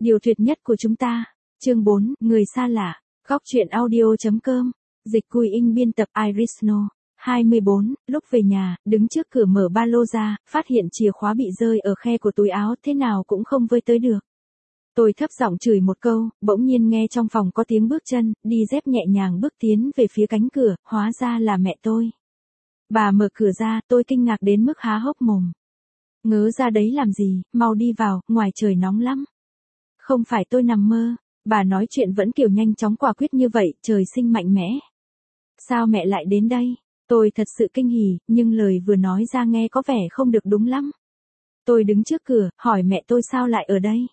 Điều tuyệt nhất của chúng ta. Chương 4, người xa lạ. Góc truyện audio.com. Dịch Cùi Inh biên tập Iris No. 24, lúc về nhà, đứng trước cửa mở ba lô ra, phát hiện chìa khóa bị rơi ở khe của túi áo, thế nào cũng không vơi tới được. Tôi thấp giọng chửi một câu, bỗng nhiên nghe trong phòng có tiếng bước chân, đi dép nhẹ nhàng bước tiến về phía cánh cửa, hóa ra là mẹ tôi. Bà mở cửa ra, tôi kinh ngạc đến mức há hốc mồm. Ngớ ra đấy làm gì, mau đi vào, ngoài trời nóng lắm. Không phải tôi nằm mơ, bà nói chuyện vẫn kiểu nhanh chóng quả quyết như vậy, trời sinh mạnh mẽ. Sao mẹ lại đến đây? Tôi thật sự kinh hỉ, nhưng lời vừa nói ra nghe có vẻ không được đúng lắm. Tôi đứng trước cửa, hỏi mẹ tôi sao lại ở đây.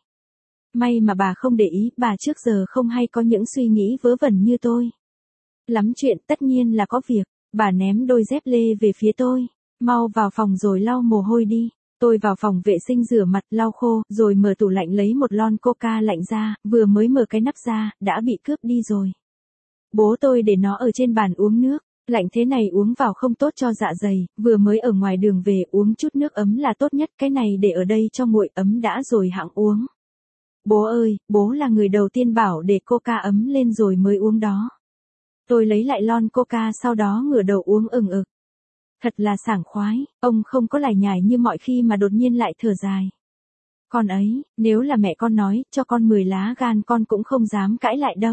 May mà bà không để ý, bà trước giờ không hay có những suy nghĩ vớ vẩn như tôi. Lắm chuyện, tất nhiên là có việc. Bà ném đôi dép lê về phía tôi. Mau vào phòng rồi lau mồ hôi đi. Tôi vào phòng vệ sinh rửa mặt, lau khô, rồi mở tủ lạnh lấy một lon coca lạnh ra, vừa mới mở cái nắp ra, đã bị cướp đi rồi. Bố tôi để nó ở trên bàn uống nước. Lạnh thế này uống vào không tốt cho dạ dày, vừa mới ở ngoài đường về uống chút nước ấm là tốt nhất, cái này để ở đây cho nguội ấm đã rồi hẵng uống. Bố ơi, bố là người đầu tiên bảo để coca ấm lên rồi mới uống đó. Tôi lấy lại lon coca sau đó ngửa đầu uống ừng ực. Thật là sảng khoái, ông không có lải nhải như mọi khi mà đột nhiên lại thở dài. Con ấy, nếu là mẹ con nói, cho con 10 lá gan con cũng không dám cãi lại đâu.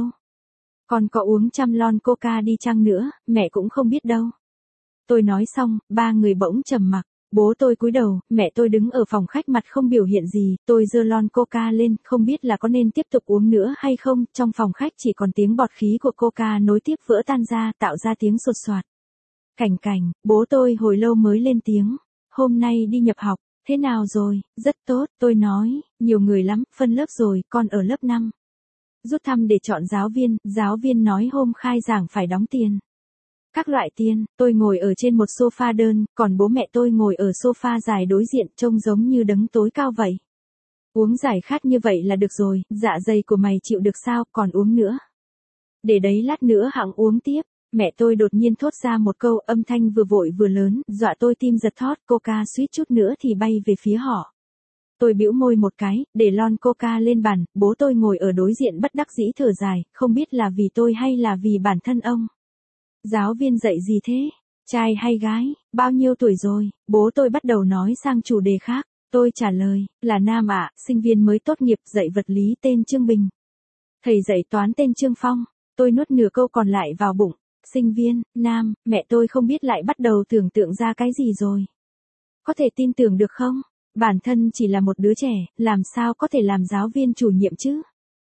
Con có uống 100 lon coca đi chăng nữa, mẹ cũng không biết đâu. Tôi nói xong, ba người bỗng trầm mặc. Bố tôi cúi đầu, mẹ tôi đứng ở phòng khách mặt không biểu hiện gì, tôi giơ lon coca lên, không biết là có nên tiếp tục uống nữa hay không, trong phòng khách chỉ còn tiếng bọt khí của coca nối tiếp vỡ tan ra, tạo ra tiếng sột soạt. Cảnh cảnh, bố tôi hồi lâu mới lên tiếng. Hôm nay đi nhập học, thế nào rồi? Rất tốt, tôi nói, nhiều người lắm, phân lớp rồi, con ở lớp 5. Rút thăm để chọn giáo viên nói hôm khai giảng phải đóng tiền. Các loại tiền, tôi ngồi ở trên một sofa đơn, còn bố mẹ tôi ngồi ở sofa dài đối diện, trông giống như đấng tối cao vậy. Uống giải khát như vậy là được rồi, dạ dày của mày chịu được sao, còn uống nữa. Để đấy lát nữa hẵng uống tiếp. Mẹ tôi đột nhiên thốt ra một câu, âm thanh vừa vội vừa lớn, dọa tôi tim giật thót, coca suýt chút nữa thì bay về phía họ. Tôi bĩu môi một cái, để lon coca lên bàn, bố tôi ngồi ở đối diện bất đắc dĩ thở dài, không biết là vì tôi hay là vì bản thân ông. Giáo viên dạy gì thế? Trai hay gái? Bao nhiêu tuổi rồi? Bố tôi bắt đầu nói sang chủ đề khác. Tôi trả lời, là nam ạ, sinh viên mới tốt nghiệp, dạy vật lý tên Trương Bình. Thầy dạy toán tên Trương Phong. Tôi nuốt nửa câu còn lại vào bụng. Sinh viên, nam, mẹ tôi không biết lại bắt đầu tưởng tượng ra cái gì rồi. Có thể tin tưởng được không? Bản thân chỉ là một đứa trẻ, làm sao có thể làm giáo viên chủ nhiệm chứ?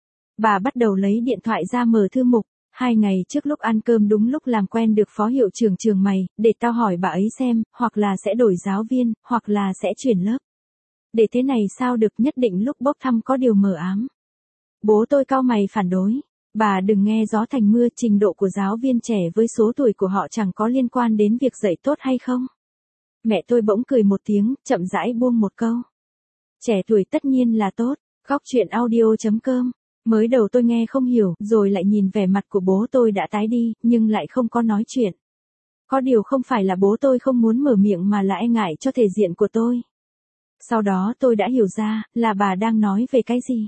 Bà bắt đầu lấy điện thoại ra mở thư mục. 2 ngày trước lúc ăn cơm đúng lúc làm quen được phó hiệu trưởng trường mày, để tao hỏi bà ấy xem, hoặc là sẽ đổi giáo viên, hoặc là sẽ chuyển lớp. Để thế này sao được, nhất định lúc bốc thăm có điều mờ ám. Bố tôi cau mày phản đối. Bà đừng nghe gió thành mưa, trình độ của giáo viên trẻ với số tuổi của họ chẳng có liên quan đến việc dạy tốt hay không. Mẹ tôi bỗng cười một tiếng, chậm rãi buông một câu. Trẻ tuổi tất nhiên là tốt. Góc truyện audio.com. Mới đầu tôi nghe không hiểu, rồi lại nhìn vẻ mặt của bố tôi đã tái đi, nhưng lại không có nói chuyện. Có điều không phải là bố tôi không muốn mở miệng mà là e ngại cho thể diện của tôi. Sau đó tôi đã hiểu ra, là bà đang nói về cái gì.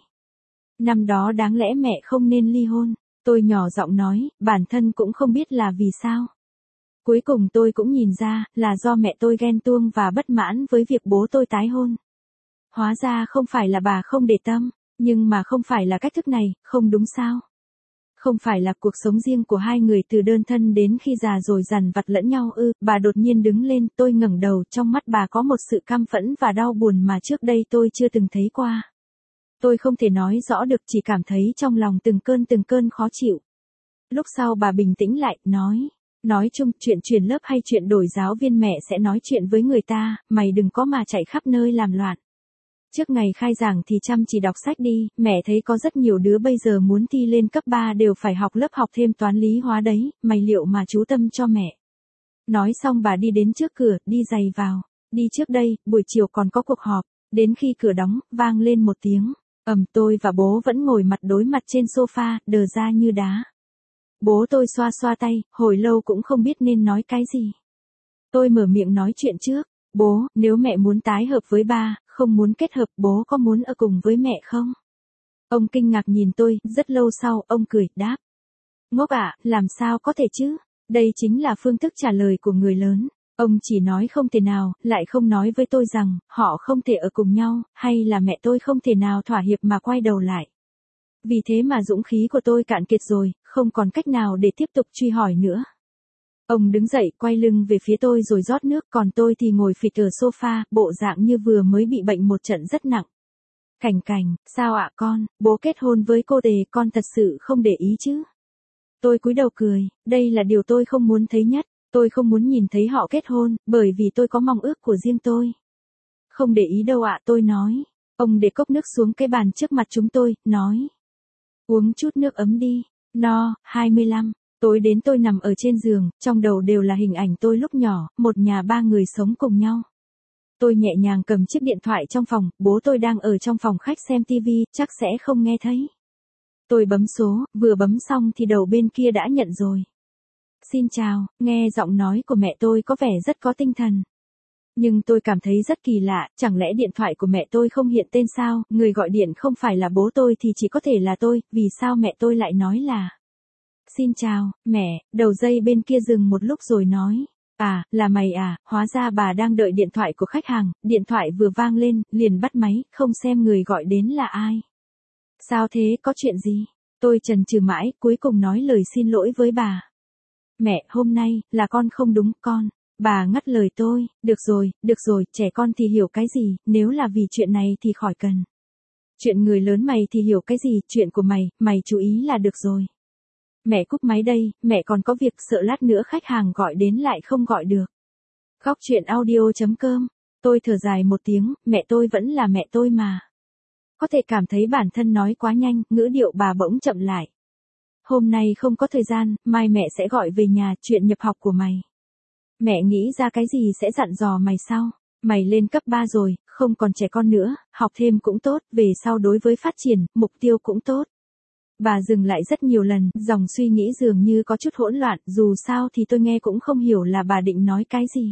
Năm đó đáng lẽ mẹ không nên ly hôn. Tôi nhỏ giọng nói, bản thân cũng không biết là vì sao. Cuối cùng tôi cũng nhìn ra, là do mẹ tôi ghen tuông và bất mãn với việc bố tôi tái hôn. Hóa ra không phải là bà không để tâm. Nhưng mà không phải là cách thức này, không đúng sao? Không phải là cuộc sống riêng của hai người từ đơn thân đến khi già rồi dằn vặt lẫn nhau ư? Bà đột nhiên đứng lên, tôi ngẩng đầu, trong mắt bà có một sự căm phẫn và đau buồn mà trước đây tôi chưa từng thấy qua. Tôi không thể nói rõ được, chỉ cảm thấy trong lòng từng cơn khó chịu. Lúc sau bà bình tĩnh lại, nói chung, chuyện chuyển lớp hay chuyện đổi giáo viên mẹ sẽ nói chuyện với người ta, mày đừng có mà chạy khắp nơi làm loạn. Trước ngày khai giảng thì chăm chỉ đọc sách đi, mẹ thấy có rất nhiều đứa bây giờ muốn thi lên cấp 3 đều phải học lớp học thêm toán lý hóa đấy, mày liệu mà chú tâm cho mẹ. Nói xong bà đi đến trước cửa, đi giày vào. Đi trước đây, buổi chiều còn có cuộc họp, đến khi cửa đóng, vang lên một tiếng. Tôi và bố vẫn ngồi mặt đối mặt trên sofa, đờ ra như đá. Bố tôi xoa xoa tay, hồi lâu cũng không biết nên nói cái gì. Tôi mở miệng nói chuyện trước. Bố, nếu mẹ muốn tái hợp với ba, không muốn kết hợp, bố có muốn ở cùng với mẹ không? Ông kinh ngạc nhìn tôi, rất lâu sau, ông cười, đáp. Ngốc ạ, làm sao có thể chứ? Đây chính là phương thức trả lời của người lớn. Ông chỉ nói không thể nào, lại không nói với tôi rằng, họ không thể ở cùng nhau, hay là mẹ tôi không thể nào thỏa hiệp mà quay đầu lại. Vì thế mà dũng khí của tôi cạn kiệt rồi, không còn cách nào để tiếp tục truy hỏi nữa. Ông đứng dậy, quay lưng về phía tôi rồi rót nước, còn tôi thì ngồi phịch ở sofa, bộ dạng như vừa mới bị bệnh một trận rất nặng. Cảnh Cảnh, sao ạ con, bố kết hôn với cô Tề, con thật sự không để ý chứ? Tôi cúi đầu cười, đây là điều tôi không muốn thấy nhất, tôi không muốn nhìn thấy họ kết hôn, bởi vì tôi có mong ước của riêng tôi. Không để ý đâu ạ, tôi nói. Ông để cốc nước xuống cái bàn trước mặt chúng tôi, nói. Uống chút nước ấm đi. No, 25. Tối đến tôi nằm ở trên giường, trong đầu đều là hình ảnh tôi lúc nhỏ, một nhà ba người sống cùng nhau. Tôi nhẹ nhàng cầm chiếc điện thoại trong phòng, bố tôi đang ở trong phòng khách xem tivi, chắc sẽ không nghe thấy. Tôi bấm số, vừa bấm xong thì đầu bên kia đã nhận rồi. Xin chào, nghe giọng nói của mẹ tôi có vẻ rất có tinh thần. Nhưng tôi cảm thấy rất kỳ lạ, chẳng lẽ điện thoại của mẹ tôi không hiện tên sao, người gọi điện không phải là bố tôi thì chỉ có thể là tôi, vì sao mẹ tôi lại nói là. Xin chào, mẹ, đầu dây bên kia dừng một lúc rồi nói. À, là mày à, hóa ra bà đang đợi điện thoại của khách hàng, điện thoại vừa vang lên, liền bắt máy, không xem người gọi đến là ai. Sao thế, có chuyện gì? Tôi chần chừ mãi, cuối cùng nói lời xin lỗi với bà. Mẹ, hôm nay, là con không đúng, con. Bà ngắt lời tôi, được rồi, trẻ con thì hiểu cái gì, nếu là vì chuyện này thì khỏi cần. Chuyện người lớn mày thì hiểu cái gì, chuyện của mày chú ý là được rồi. Mẹ cúp máy đây, mẹ còn có việc, sợ lát nữa khách hàng gọi đến lại không gọi được. Góc chuyện audio.com. Tôi thở dài một tiếng, mẹ tôi vẫn là mẹ tôi mà. Có thể cảm thấy bản thân nói quá nhanh, ngữ điệu bà bỗng chậm lại. Hôm nay không có thời gian, mai mẹ sẽ gọi về nhà, chuyện nhập học của mày. Mẹ nghĩ ra cái gì sẽ dặn dò mày sao? Mày lên cấp 3 rồi, không còn trẻ con nữa, học thêm cũng tốt, về sau đối với phát triển, mục tiêu cũng tốt. Bà dừng lại rất nhiều lần, dòng suy nghĩ dường như có chút hỗn loạn, dù sao thì tôi nghe cũng không hiểu là bà định nói cái gì.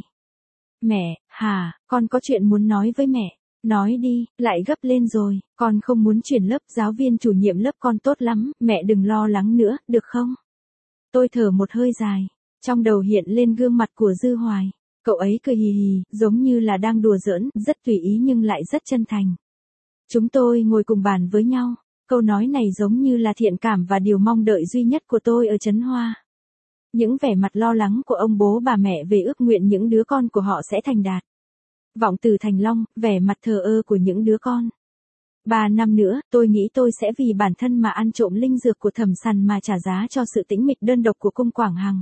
Mẹ, hả, con có chuyện muốn nói với mẹ. Nói đi, lại gấp lên rồi, con không muốn chuyển lớp, giáo viên chủ nhiệm lớp con tốt lắm, mẹ đừng lo lắng nữa, được không? Tôi thở một hơi dài, trong đầu hiện lên gương mặt của Dư Hoài. Cậu ấy cười hì hì, giống như là đang đùa giỡn, rất tùy ý nhưng lại rất chân thành. Chúng tôi ngồi cùng bàn với nhau, câu nói này giống như là thiện cảm và điều mong đợi duy nhất của tôi ở Trấn Hoa. Những vẻ mặt lo lắng của ông bố bà mẹ về ước nguyện những đứa con của họ sẽ thành đạt. Vọng từ Thành Long, vẻ mặt thờ ơ của những đứa con. 3 năm nữa, tôi nghĩ tôi sẽ vì bản thân mà ăn trộm linh dược của Thẩm Sằn mà trả giá cho sự tĩnh mịch đơn độc của cung Quảng Hằng.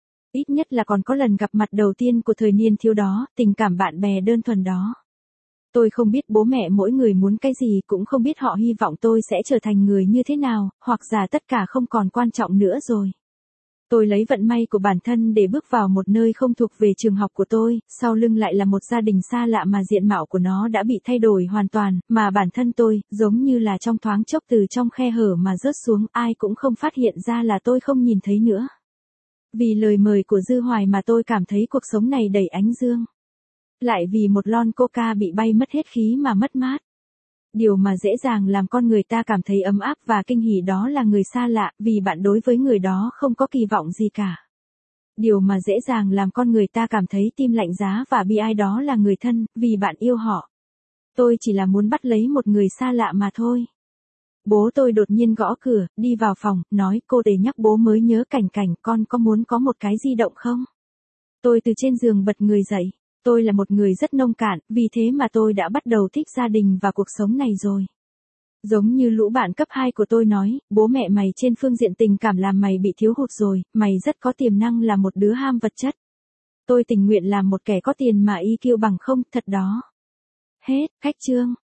Ít nhất là còn có lần gặp mặt đầu tiên của thời niên thiếu đó, tình cảm bạn bè đơn thuần đó. Tôi không biết bố mẹ mỗi người muốn cái gì, cũng không biết họ hy vọng tôi sẽ trở thành người như thế nào, hoặc giả tất cả không còn quan trọng nữa rồi. Tôi lấy vận may của bản thân để bước vào một nơi không thuộc về trường học của tôi, sau lưng lại là một gia đình xa lạ mà diện mạo của nó đã bị thay đổi hoàn toàn, mà bản thân tôi, giống như là trong thoáng chốc từ trong khe hở mà rớt xuống, ai cũng không phát hiện ra là tôi không nhìn thấy nữa. Vì lời mời của Dư Hoài mà tôi cảm thấy cuộc sống này đầy ánh dương. Lại vì một lon coca bị bay mất hết khí mà mất mát. Điều mà dễ dàng làm con người ta cảm thấy ấm áp và kinh hỉ đó là người xa lạ, vì bạn đối với người đó không có kỳ vọng gì cả. Điều mà dễ dàng làm con người ta cảm thấy tim lạnh giá và bi ai đó là người thân, vì bạn yêu họ. Tôi chỉ là muốn bắt lấy một người xa lạ mà thôi. Bố tôi đột nhiên gõ cửa, đi vào phòng, nói cô Tề nhắc bố mới nhớ Cảnh Cảnh, con có muốn có một cái di động không? Tôi từ trên giường bật người dậy. Tôi là một người rất nông cạn, vì thế mà tôi đã bắt đầu thích gia đình và cuộc sống này rồi. Giống như lũ bạn cấp 2 của tôi nói, bố mẹ mày trên phương diện tình cảm làm mày bị thiếu hụt rồi, mày rất có tiềm năng là một đứa ham vật chất. Tôi tình nguyện làm một kẻ có tiền mà IQ bằng không, thật đó. Hết, khách chương.